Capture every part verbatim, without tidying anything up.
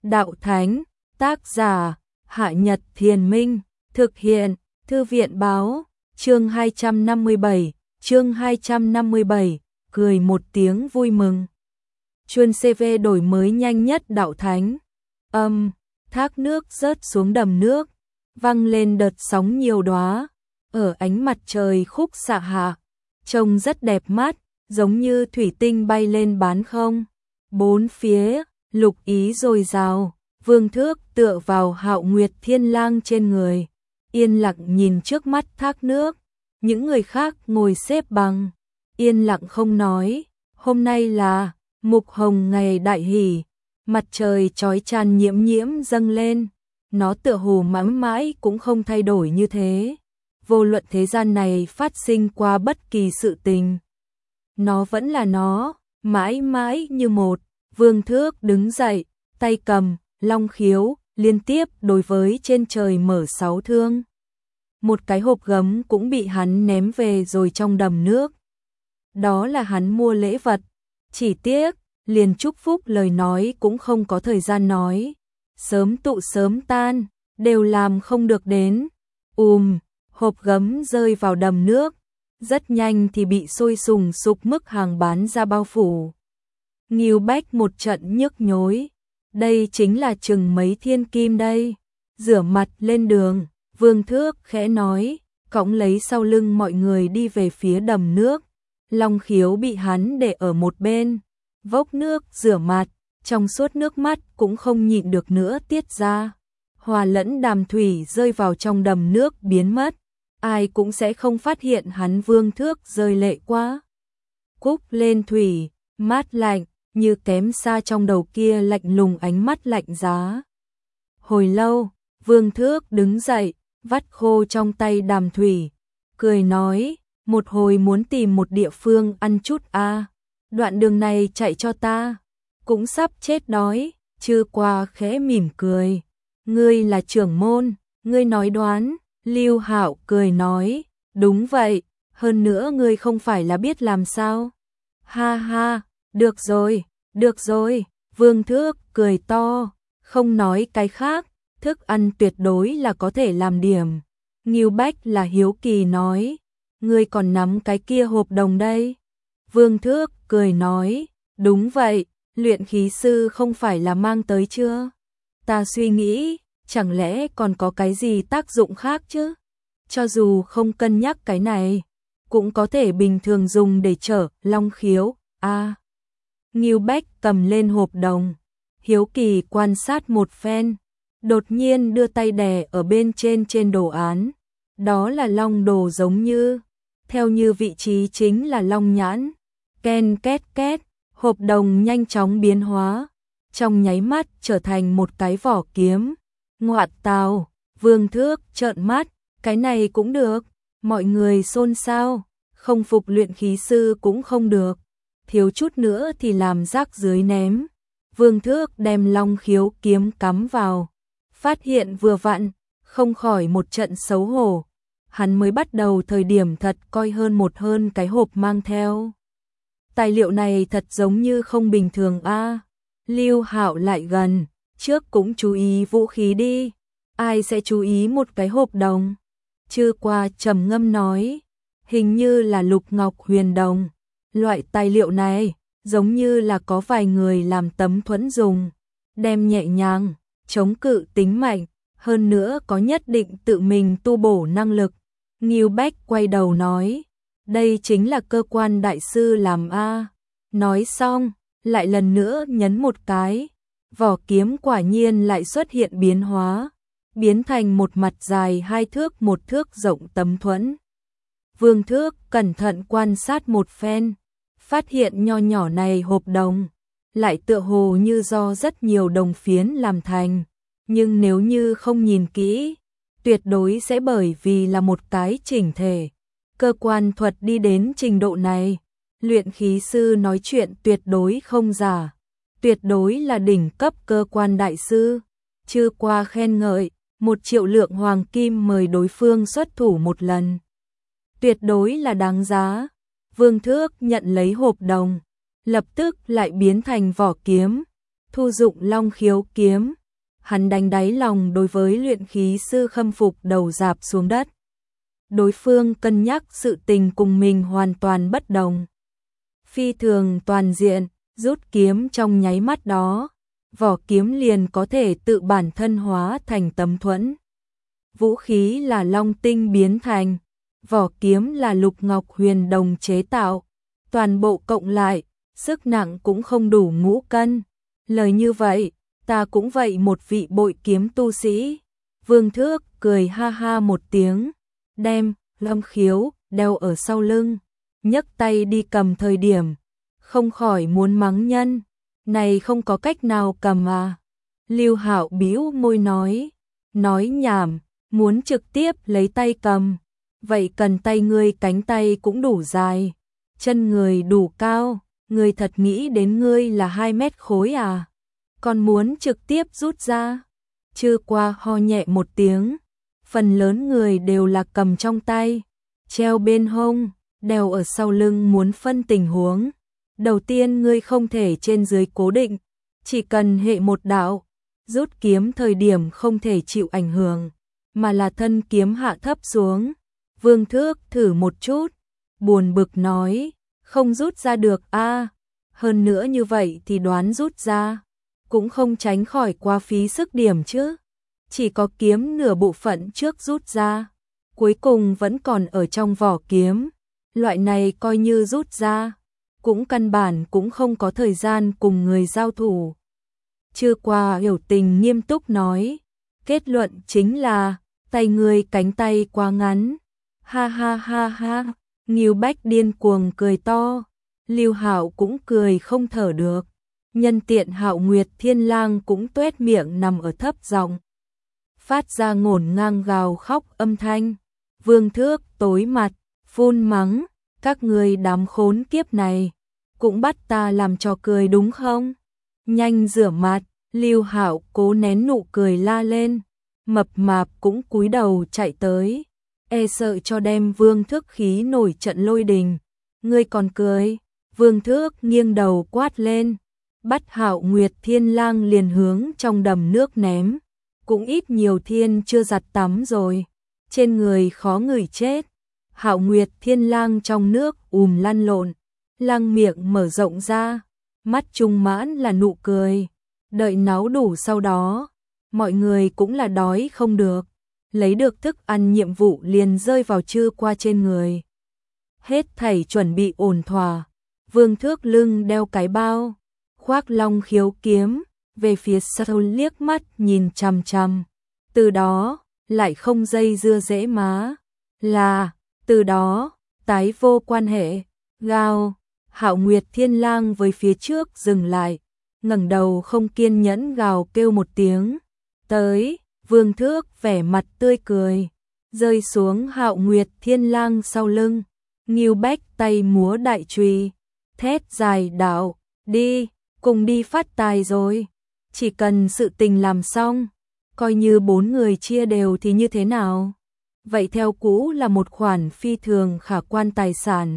đạo thánh, tác giả, Hạ Nhật Thiền Minh, thực hiện, Thư viện báo, chương hai trăm năm mươi bảy, chương hai trăm năm mươi bảy, cười một tiếng vui mừng. Chuông xê vê đổi mới nhanh nhất đạo thánh. Âm, thác nước rớt xuống đầm nước, văng lên đợt sóng nhiều đóa, ở ánh mặt trời khúc xạ hạ, trông rất đẹp mắt, giống như thủy tinh bay lên bán không. Bốn phía, lục ý dồi dào, Vương Thước tựa vào Hạo Nguyệt Thiên Lang trên người, yên lặng nhìn trước mắt thác nước. Những người khác ngồi xếp bằng, yên lặng không nói. Hôm nay là mục hồng ngày đại hỷ, mặt trời chói chang nhiễm nhiễm dâng lên, nó tựa hồ mãi mãi cũng không thay đổi như thế. Vô luận thế gian này phát sinh qua bất kỳ sự tình, nó vẫn là nó, mãi mãi như một. Vương Thước đứng dậy, tay cầm long khiếu, liên tiếp đối với trên trời mở sáu thương. Một cái hộp gấm cũng bị hắn ném về rồi trong đầm nước. Đó là hắn mua lễ vật, chỉ tiếc, liền chúc phúc lời nói cũng không có thời gian nói. Sớm tụ sớm tan, đều làm không được đến. Ùm, hộp gấm rơi vào đầm nước, rất nhanh thì bị sôi sùng sục mức hàng bán ra bao phủ. Ngưu Bách một trận nhức nhối, đây chính là chừng mấy thiên kim đây. Rửa mặt lên đường, Vương Thước khẽ nói, cõng lấy sau lưng mọi người đi về phía đầm nước. Long khiếu bị hắn để ở một bên, vốc nước rửa mặt, trong suốt nước mắt cũng không nhịn được nữa tiết ra. Hòa lẫn đàm thủy rơi vào trong đầm nước biến mất, ai cũng sẽ không phát hiện hắn. Vương Thước rơi lệ quá. Cúc lên thủy, mát lạnh, như kém xa trong đầu kia lạnh lùng ánh mắt lạnh giá. Hồi lâu, Vương Thước đứng dậy, vắt khô trong tay đàm thủy, cười nói, một hồi muốn tìm một địa phương ăn chút a à. Đoạn đường này chạy cho ta, cũng sắp chết đói. Chư Qua khẽ mỉm cười, ngươi là trưởng môn, ngươi nói đoán. Lưu Hạo cười nói, đúng vậy, hơn nữa ngươi không phải là biết làm sao. Ha ha, được rồi, được rồi. Vương Thước cười to, không nói cái khác, thức ăn tuyệt đối là có thể làm điểm. Ngưu Bách là hiếu kỳ nói, ngươi còn nắm cái kia hộp đồng đây. Vương Thước cười nói, đúng vậy, luyện khí sư không phải là mang tới chưa? Ta suy nghĩ, chẳng lẽ còn có cái gì tác dụng khác chứ? Cho dù không cân nhắc cái này, cũng có thể bình thường dùng để chở long khiếu. A. À, Ngưu Bách cầm lên hộp đồng, hiếu kỳ quan sát một phen, đột nhiên đưa tay đè ở bên trên trên đồ án. Đó là long đồ giống như, theo như vị trí chính là long nhãn. Ken két két, hộp đồng nhanh chóng biến hóa, trong nháy mắt trở thành một cái vỏ kiếm. Ngoạn tào, Vương Thước trợn mắt, cái này cũng được. Mọi người xôn xao, không phục luyện khí sư cũng không được, thiếu chút nữa thì làm rác dưới ném. Vương Thước đem long khiếu kiếm cắm vào, phát hiện vừa vặn, không khỏi một trận xấu hổ. Hắn mới bắt đầu thời điểm thật coi hơn một hơn cái hộp mang theo. Tài liệu này thật giống như không bình thường a. À, Lưu Hạo lại gần, trước cũng chú ý vũ khí đi, ai sẽ chú ý một cái hộp đồng. Chư Qua trầm ngâm nói, hình như là lục ngọc huyền đồng. Loại tài liệu này giống như là có vài người làm tấm thuẫn dùng, đem nhẹ nhàng, chống cự tính mạnh, hơn nữa có nhất định tự mình tu bổ năng lực. Ngưu Bách quay đầu nói, đây chính là cơ quan đại sư làm a. À. Nói xong, lại lần nữa nhấn một cái, vỏ kiếm quả nhiên lại xuất hiện biến hóa, biến thành một mặt dài hai thước một thước rộng tấm thuẫn. Vương Thước cẩn thận quan sát một phen, phát hiện nho nhỏ này hộp đồng, lại tựa hồ như do rất nhiều đồng phiến làm thành, nhưng nếu như không nhìn kỹ, tuyệt đối sẽ bởi vì là một cái chỉnh thể. Cơ quan thuật đi đến trình độ này, luyện khí sư nói chuyện tuyệt đối không giả, tuyệt đối là đỉnh cấp cơ quan đại sư. Chư Qua khen ngợi, một triệu lượng hoàng kim mời đối phương xuất thủ một lần, tuyệt đối là đáng giá. Vương Thước nhận lấy hộp đồng, lập tức lại biến thành vỏ kiếm, thu dụng Long Khiếu kiếm, hắn đánh đáy lòng đối với luyện khí sư khâm phục đầu rạp xuống đất. Đối phương cân nhắc sự tình cùng mình hoàn toàn bất đồng. Phi thường toàn diện, rút kiếm trong nháy mắt đó, vỏ kiếm liền có thể tự bản thân hóa thành tấm thuẫn. Vũ khí là long tinh biến thành, vỏ kiếm là lục ngọc huyền đồng chế tạo, toàn bộ cộng lại, sức nặng cũng không đủ ngũ cân. Lời như vậy, ta cũng vậy một vị bội kiếm tu sĩ. Vương Thước cười ha ha một tiếng, đem Long Khiếu đeo ở sau lưng, nhấc tay đi cầm thời điểm, không khỏi muốn mắng nhân, này không có cách nào cầm à. Lưu Hạo bĩu môi nói, nói nhảm, muốn trực tiếp lấy tay cầm, vậy cần tay ngươi cánh tay cũng đủ dài, chân người đủ cao, ngươi thật nghĩ đến ngươi là hai mét khối à, còn muốn trực tiếp rút ra. Chưa qua ho nhẹ một tiếng, phần lớn người đều là cầm trong tay, treo bên hông, đeo ở sau lưng muốn phân tình huống. Đầu tiên ngươi không thể trên dưới cố định, chỉ cần hệ một đạo, rút kiếm thời điểm không thể chịu ảnh hưởng, mà là thân kiếm hạ thấp xuống. Vương Thước thử một chút, buồn bực nói, không rút ra được a, à, hơn nữa như vậy thì đoán rút ra, cũng không tránh khỏi quá phí sức điểm chứ. Chỉ có kiếm nửa bộ phận trước rút ra, cuối cùng vẫn còn ở trong vỏ kiếm, loại này coi như rút ra, cũng căn bản cũng không có thời gian cùng người giao thủ. Chưa qua hiểu tình nghiêm túc nói, kết luận chính là, tay người cánh tay quá ngắn. Ha ha ha ha, Ngưu Bách điên cuồng cười to, Lưu Hạo cũng cười không thở được. Nhân tiện Hạo Nguyệt Thiên Lang cũng tuét miệng nằm ở thấp giọng, phát ra ngổn ngang gào khóc âm thanh. Vương Thước tối mặt, phun mắng, các ngươi đám khốn kiếp này, cũng bắt ta làm trò cười đúng không? Nhanh rửa mặt. Lưu Hạo cố nén nụ cười la lên, mập mạp cũng cúi đầu chạy tới, e sợ cho đem Vương Thước khí nổi trận lôi đình. Ngươi còn cười? Vương Thước nghiêng đầu quát lên, bắt Hạo Nguyệt Thiên Lang liền hướng trong đầm nước ném, cũng ít nhiều thiên chưa giặt tắm rồi, trên người khó ngửi chết. Hạo Nguyệt Thiên Lang trong nước ùm lăn lộn, lang miệng mở rộng ra, mắt trung mãn là nụ cười. Đợi náo đủ sau đó, mọi người cũng là đói không được, lấy được thức ăn nhiệm vụ liền rơi vào Trư Qua trên người. Hết thảy chuẩn bị ổn thỏa, Vương Thước lưng đeo cái bao, khoác Long Khiếu kiếm, về phía sau liếc mắt nhìn chằm chằm. Từ đó, lại không dây dưa dễ má, là, từ đó, tái vô quan hệ, gào. Hạo Nguyệt Thiên Lang với phía trước dừng lại, ngẩng đầu không kiên nhẫn gào kêu một tiếng. Tới, Vương Thước vẻ mặt tươi cười, rơi xuống Hạo Nguyệt Thiên Lang sau lưng. Ngưu Bách tay múa đại chùy, thét dài đạo, đi, cùng đi phát tài rồi. Chỉ cần sự tình làm xong, coi như bốn người chia đều thì như thế nào? Vậy theo cũ là một khoản phi thường khả quan tài sản.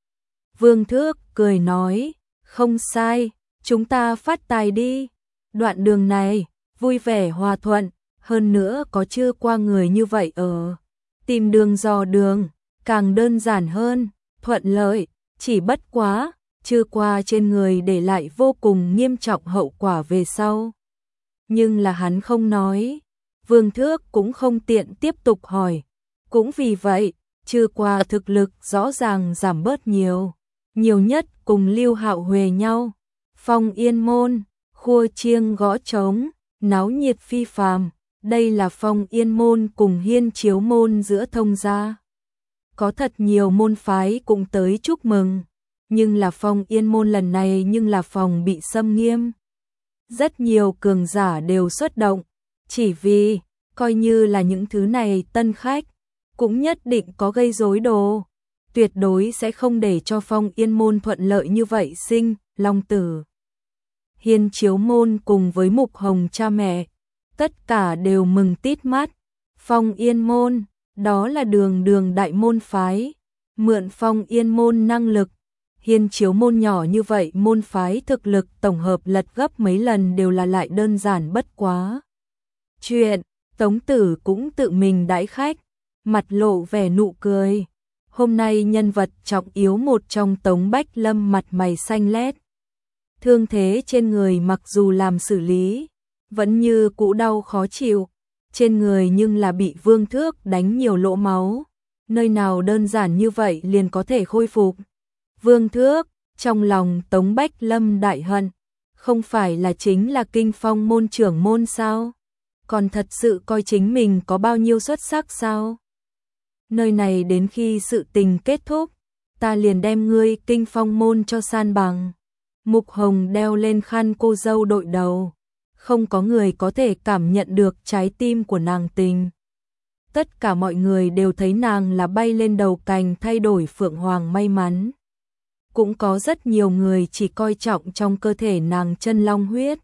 Vương Thước cười nói, không sai, chúng ta phát tài đi. Đoạn đường này, vui vẻ hòa thuận, hơn nữa có chưa qua người như vậy ở. Tìm đường dò đường, càng đơn giản hơn, thuận lợi, chỉ bất quá, chưa qua trên người để lại vô cùng nghiêm trọng hậu quả về sau. Nhưng là hắn không nói, Vương Thước cũng không tiện tiếp tục hỏi. Cũng vì vậy, chưa qua thực lực rõ ràng giảm bớt nhiều. Nhiều nhất cùng Lưu Hạo huề nhau, Phong Yên Môn, khua chiêng gõ trống, náo nhiệt phi phàm. Đây là Phong Yên Môn cùng Hiên Chiếu Môn giữa thông gia. Có thật nhiều môn phái cũng tới chúc mừng, nhưng là Phong Yên Môn lần này nhưng là phòng bị xâm nghiêm. Rất nhiều cường giả đều xuất động, chỉ vì, coi như là những thứ này tân khách, cũng nhất định có gây rối đồ. Tuyệt đối sẽ không để cho Phong Yên Môn thuận lợi như vậy sinh, long tử. Hiên Chiếu Môn cùng với Mục Hồng cha mẹ, tất cả đều mừng tít mắt. Phong Yên Môn, đó là đường đường đại môn phái, mượn Phong Yên Môn năng lực, Hiên Chiếu môn nhỏ như vậy, môn phái thực lực tổng hợp lật gấp mấy lần đều là lại đơn giản bất quá. Chuyện, Tống Tử cũng tự mình đãi khách, mặt lộ vẻ nụ cười. Hôm nay nhân vật trọng yếu một trong Tống Bách Lâm mặt mày xanh lét. Thương thế trên người mặc dù làm xử lý, vẫn như cũ đau khó chịu, trên người nhưng là bị Vương Thước đánh nhiều lỗ máu, nơi nào đơn giản như vậy liền có thể khôi phục. Vương Thước, trong lòng Tống Bách Lâm đại hận, không phải là chính là Kinh Phong môn trưởng môn sao? Còn thật sự coi chính mình có bao nhiêu xuất sắc sao? Nơi này đến khi sự tình kết thúc, ta liền đem ngươi Kinh Phong môn cho san bằng. Mục Hồng đeo lên khăn cô dâu đội đầu, không có người có thể cảm nhận được trái tim của nàng tình. Tất cả mọi người đều thấy nàng là bay lên đầu cành thay đổi phượng hoàng may mắn. Cũng có rất nhiều người chỉ coi trọng trong cơ thể nàng chân long huyết.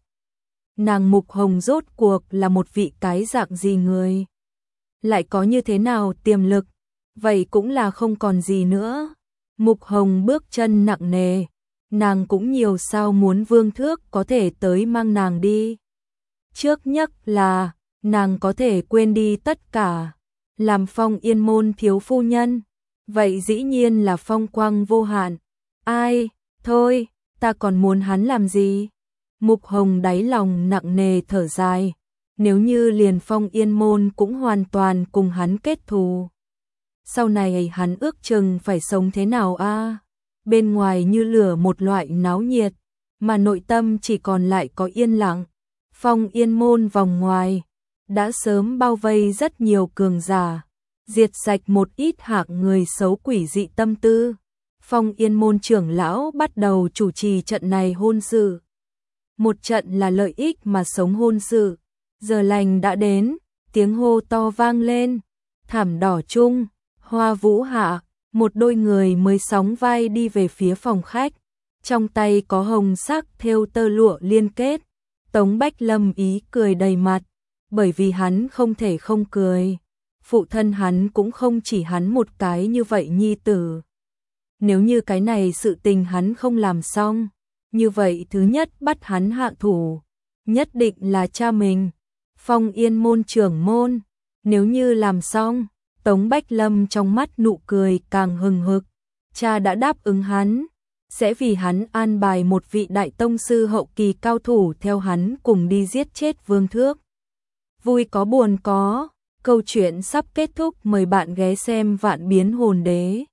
Nàng Mục Hồng rốt cuộc là một vị cái dạng gì người? Lại có như thế nào tiềm lực? Vậy cũng là không còn gì nữa. Mục Hồng bước chân nặng nề, nàng cũng nhiều sao muốn Vương Thước có thể tới mang nàng đi. Trước nhất là, nàng có thể quên đi tất cả, làm Phong Yên môn thiếu phu nhân. Vậy dĩ nhiên là phong quang vô hạn. Ai, thôi, ta còn muốn hắn làm gì? Mục Hồng đáy lòng nặng nề thở dài, nếu như liền Phong Yên môn cũng hoàn toàn cùng hắn kết thù. Sau này hắn ước chừng phải sống thế nào a? Bên ngoài như lửa một loại náo nhiệt, mà nội tâm chỉ còn lại có yên lặng. Phong Yên môn vòng ngoài đã sớm bao vây rất nhiều cường giả, diệt sạch một ít hạng người xấu quỷ dị tâm tư. Phong Yên môn trưởng lão bắt đầu chủ trì trận này hôn sự. Một trận là lợi ích mà sống hôn sự. Giờ lành đã đến, tiếng hô to vang lên. Thảm đỏ chung, hoa vũ hạ, một đôi người mới sóng vai đi về phía phòng khách. Trong tay có hồng sắc thêu tơ lụa liên kết. Tống Bách Lâm ý cười đầy mặt, bởi vì hắn không thể không cười. Phụ thân hắn cũng không chỉ hắn một cái như vậy nhi tử. Nếu như cái này sự tình hắn không làm xong, như vậy thứ nhất bắt hắn hạ thủ, nhất định là cha mình, Phong Yên môn trưởng môn. Nếu như làm xong, Tống Bách Lâm trong mắt nụ cười càng hừng hực. Cha đã đáp ứng hắn, sẽ vì hắn an bài một vị đại tông sư hậu kỳ cao thủ theo hắn cùng đi giết chết Vương Thước. Vui có buồn có, câu chuyện sắp kết thúc, mời bạn ghé xem Vạn Biến Hồn Đế.